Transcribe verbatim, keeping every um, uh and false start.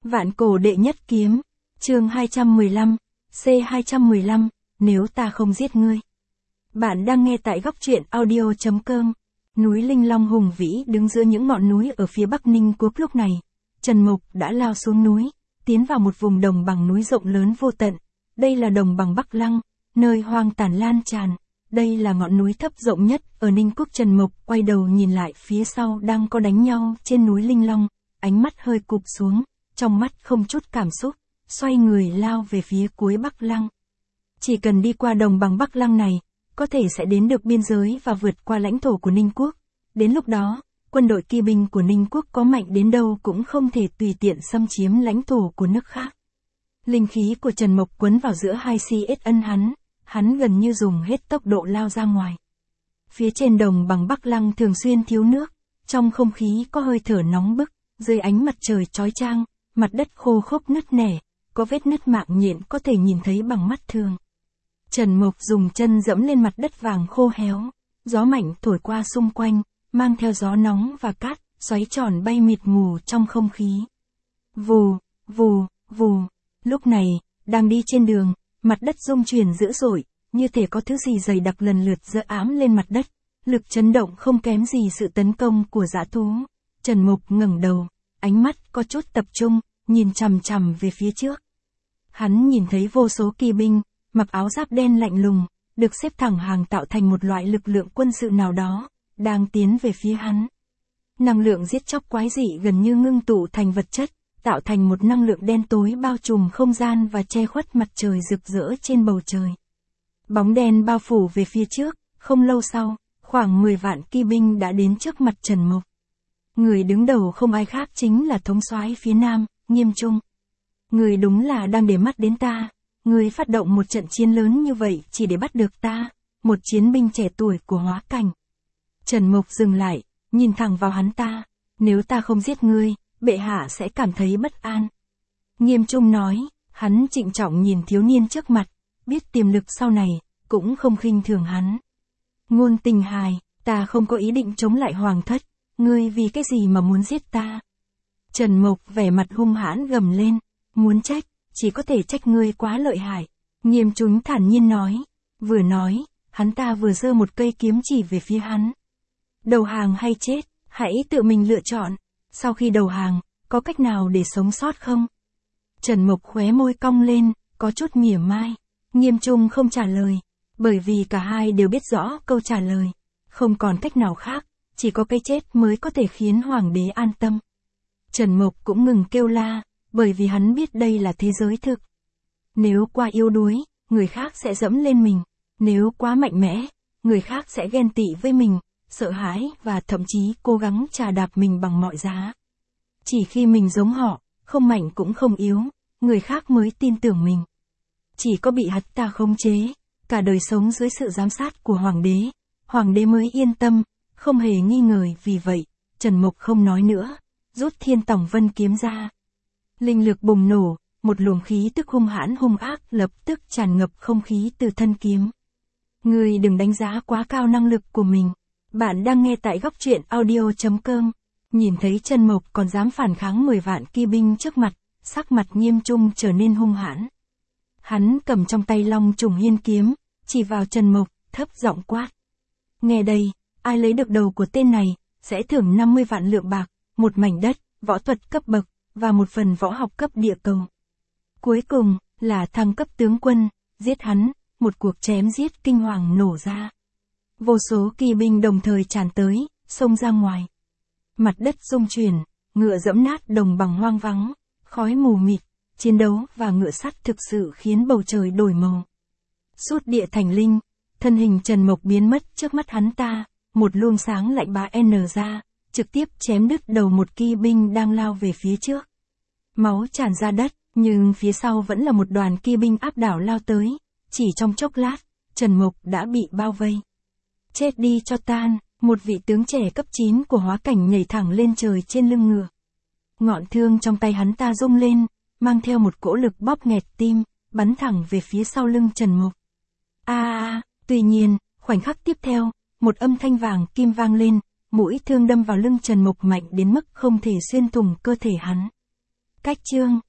Vạn cổ đệ nhất kiếm, chương hai trăm mười lăm, C hai trăm mười lăm, nếu ta không giết ngươi. Bạn đang nghe tại góc truyện audio chấm com. Núi Linh Long hùng vĩ đứng giữa những ngọn núi ở phía bắc Ninh Quốc lúc này. Trần Mục đã lao xuống núi, tiến vào một vùng đồng bằng núi rộng lớn vô tận. Đây là đồng bằng Bắc Lăng, nơi hoang tàn lan tràn. Đây là ngọn núi thấp rộng nhất ở Ninh Quốc. Trần Mục quay đầu nhìn lại phía sau đang có đánh nhau trên núi Linh Long, ánh mắt hơi cụp xuống, trong mắt không chút cảm xúc, xoay người lao về phía cuối Bắc Lăng. Chỉ cần đi qua đồng bằng Bắc Lăng này, có thể sẽ đến được biên giới và vượt qua lãnh thổ của Ninh Quốc. Đến lúc đó, quân đội kỵ binh của Ninh Quốc có mạnh đến đâu cũng không thể tùy tiện xâm chiếm lãnh thổ của nước khác. Linh khí của Trần Mục quấn vào giữa hai xê ét ân hắn, hắn gần như dùng hết tốc độ lao ra ngoài. Phía trên đồng bằng Bắc Lăng thường xuyên thiếu nước, trong không khí có hơi thở nóng bức, dưới ánh mặt trời chói chang, mặt đất khô khốc nứt nẻ, có vết nứt mạng nhện có thể nhìn thấy bằng mắt thường. Trần Mục dùng chân dẫm lên mặt đất vàng khô héo, gió mạnh thổi qua xung quanh, mang theo gió nóng và cát, xoáy tròn bay mịt mù trong không khí. Vù, vù, vù. Lúc này, đang đi trên đường, mặt đất rung chuyển dữ dội, như thể có thứ gì dày đặc lần lượt giở ám lên mặt đất, lực chấn động không kém gì sự tấn công của dã thú. Trần Mục ngẩng đầu, ánh mắt có chút tập trung, nhìn chằm chằm về phía trước. Hắn nhìn thấy vô số kỵ binh, mặc áo giáp đen lạnh lùng, được xếp thẳng hàng tạo thành một loại lực lượng quân sự nào đó, đang tiến về phía hắn. Năng lượng giết chóc quái dị gần như ngưng tụ thành vật chất, tạo thành một năng lượng đen tối bao trùm không gian và che khuất mặt trời rực rỡ trên bầu trời. Bóng đen bao phủ về phía trước, không lâu sau, khoảng mười vạn kỵ binh đã đến trước mặt Trần Mục. Người đứng đầu không ai khác chính là thống soái phía Nam, Nghiêm Trung. Người đúng là đang để mắt đến ta, người phát động một trận chiến lớn như vậy chỉ để bắt được ta, một chiến binh trẻ tuổi của Hóa Cảnh. Trần Mục dừng lại, nhìn thẳng vào hắn ta, nếu ta không giết ngươi, bệ hạ sẽ cảm thấy bất an. Nghiêm Trung nói, hắn trịnh trọng nhìn thiếu niên trước mặt, biết tiềm lực sau này, cũng không khinh thường hắn. Ngôn Tình Hài, ta không có ý định chống lại hoàng thất, ngươi vì cái gì mà muốn giết ta? Trần Mục vẻ mặt hung hãn gầm lên, muốn trách, chỉ có thể trách ngươi quá lợi hại. Nghiêm Trung thản nhiên nói, vừa nói, hắn ta vừa giơ một cây kiếm chỉ về phía hắn. Đầu hàng hay chết, hãy tự mình lựa chọn. Sau khi đầu hàng, có cách nào để sống sót không? Trần Mục khóe môi cong lên, có chút mỉa mai. Nghiêm Trung không trả lời, bởi vì cả hai đều biết rõ câu trả lời. Không còn cách nào khác, chỉ có cái chết mới có thể khiến hoàng đế an tâm. Trần Mục cũng ngừng kêu la, bởi vì hắn biết đây là thế giới thực. Nếu quá yếu đuối, người khác sẽ dẫm lên mình. Nếu quá mạnh mẽ, người khác sẽ ghen tị với mình, sợ hãi và thậm chí cố gắng chà đạp mình bằng mọi giá. Chỉ khi mình giống họ, không mạnh cũng không yếu, người khác mới tin tưởng mình. Chỉ có bị hắn ta khống chế, cả đời sống dưới sự giám sát của hoàng đế, hoàng đế mới yên tâm, không hề nghi ngờ. Vì vậy, Trần Mục không nói nữa, rút Thiên Tòng Vân kiếm ra. Linh lực bùng nổ, một luồng khí tức hung hãn hung ác lập tức tràn ngập không khí từ thân kiếm. Ngươi đừng đánh giá quá cao năng lực của mình. Bạn đang nghe tại góc truyện audio chấm com. Nhìn thấy Trần Mục còn dám phản kháng mười vạn kỵ binh trước mặt, sắc mặt Nghiêm Trung trở nên hung hãn. Hắn cầm trong tay Long Trùng Hiên kiếm, chỉ vào Trần Mục, thấp giọng quát. Nghe đây, ai lấy được đầu của tên này, sẽ thưởng năm mươi vạn lượng bạc, một mảnh đất, võ thuật cấp bậc, và một phần võ học cấp địa cầu. Cuối cùng, là thăng cấp tướng quân, giết hắn, một cuộc chém giết kinh hoàng nổ ra. Vô số kỵ binh đồng thời tràn tới, xông ra ngoài. Mặt đất rung chuyển, ngựa dẫm nát đồng bằng hoang vắng, khói mù mịt, chiến đấu và ngựa sắt thực sự khiến bầu trời đổi màu. Sút địa thành linh, thân hình Trần Mục biến mất trước mắt hắn ta, một luồng sáng lạnh bá n ra, trực tiếp chém đứt đầu một kỵ binh đang lao về phía trước. Máu tràn ra đất, nhưng phía sau vẫn là một đoàn kỵ binh áp đảo lao tới, chỉ trong chốc lát, Trần Mục đã bị bao vây. Chết đi cho tan, một vị tướng trẻ cấp chín của Hóa Cảnh nhảy thẳng lên trời trên lưng ngựa. Ngọn thương trong tay hắn ta rung lên, mang theo một cỗ lực bóp nghẹt tim, bắn thẳng về phía sau lưng Trần Mục. A a, tuy nhiên, khoảnh khắc tiếp theo, một âm thanh vàng kim vang lên, mũi thương đâm vào lưng Trần Mục mạnh đến mức không thể xuyên thủng cơ thể hắn. Cách chương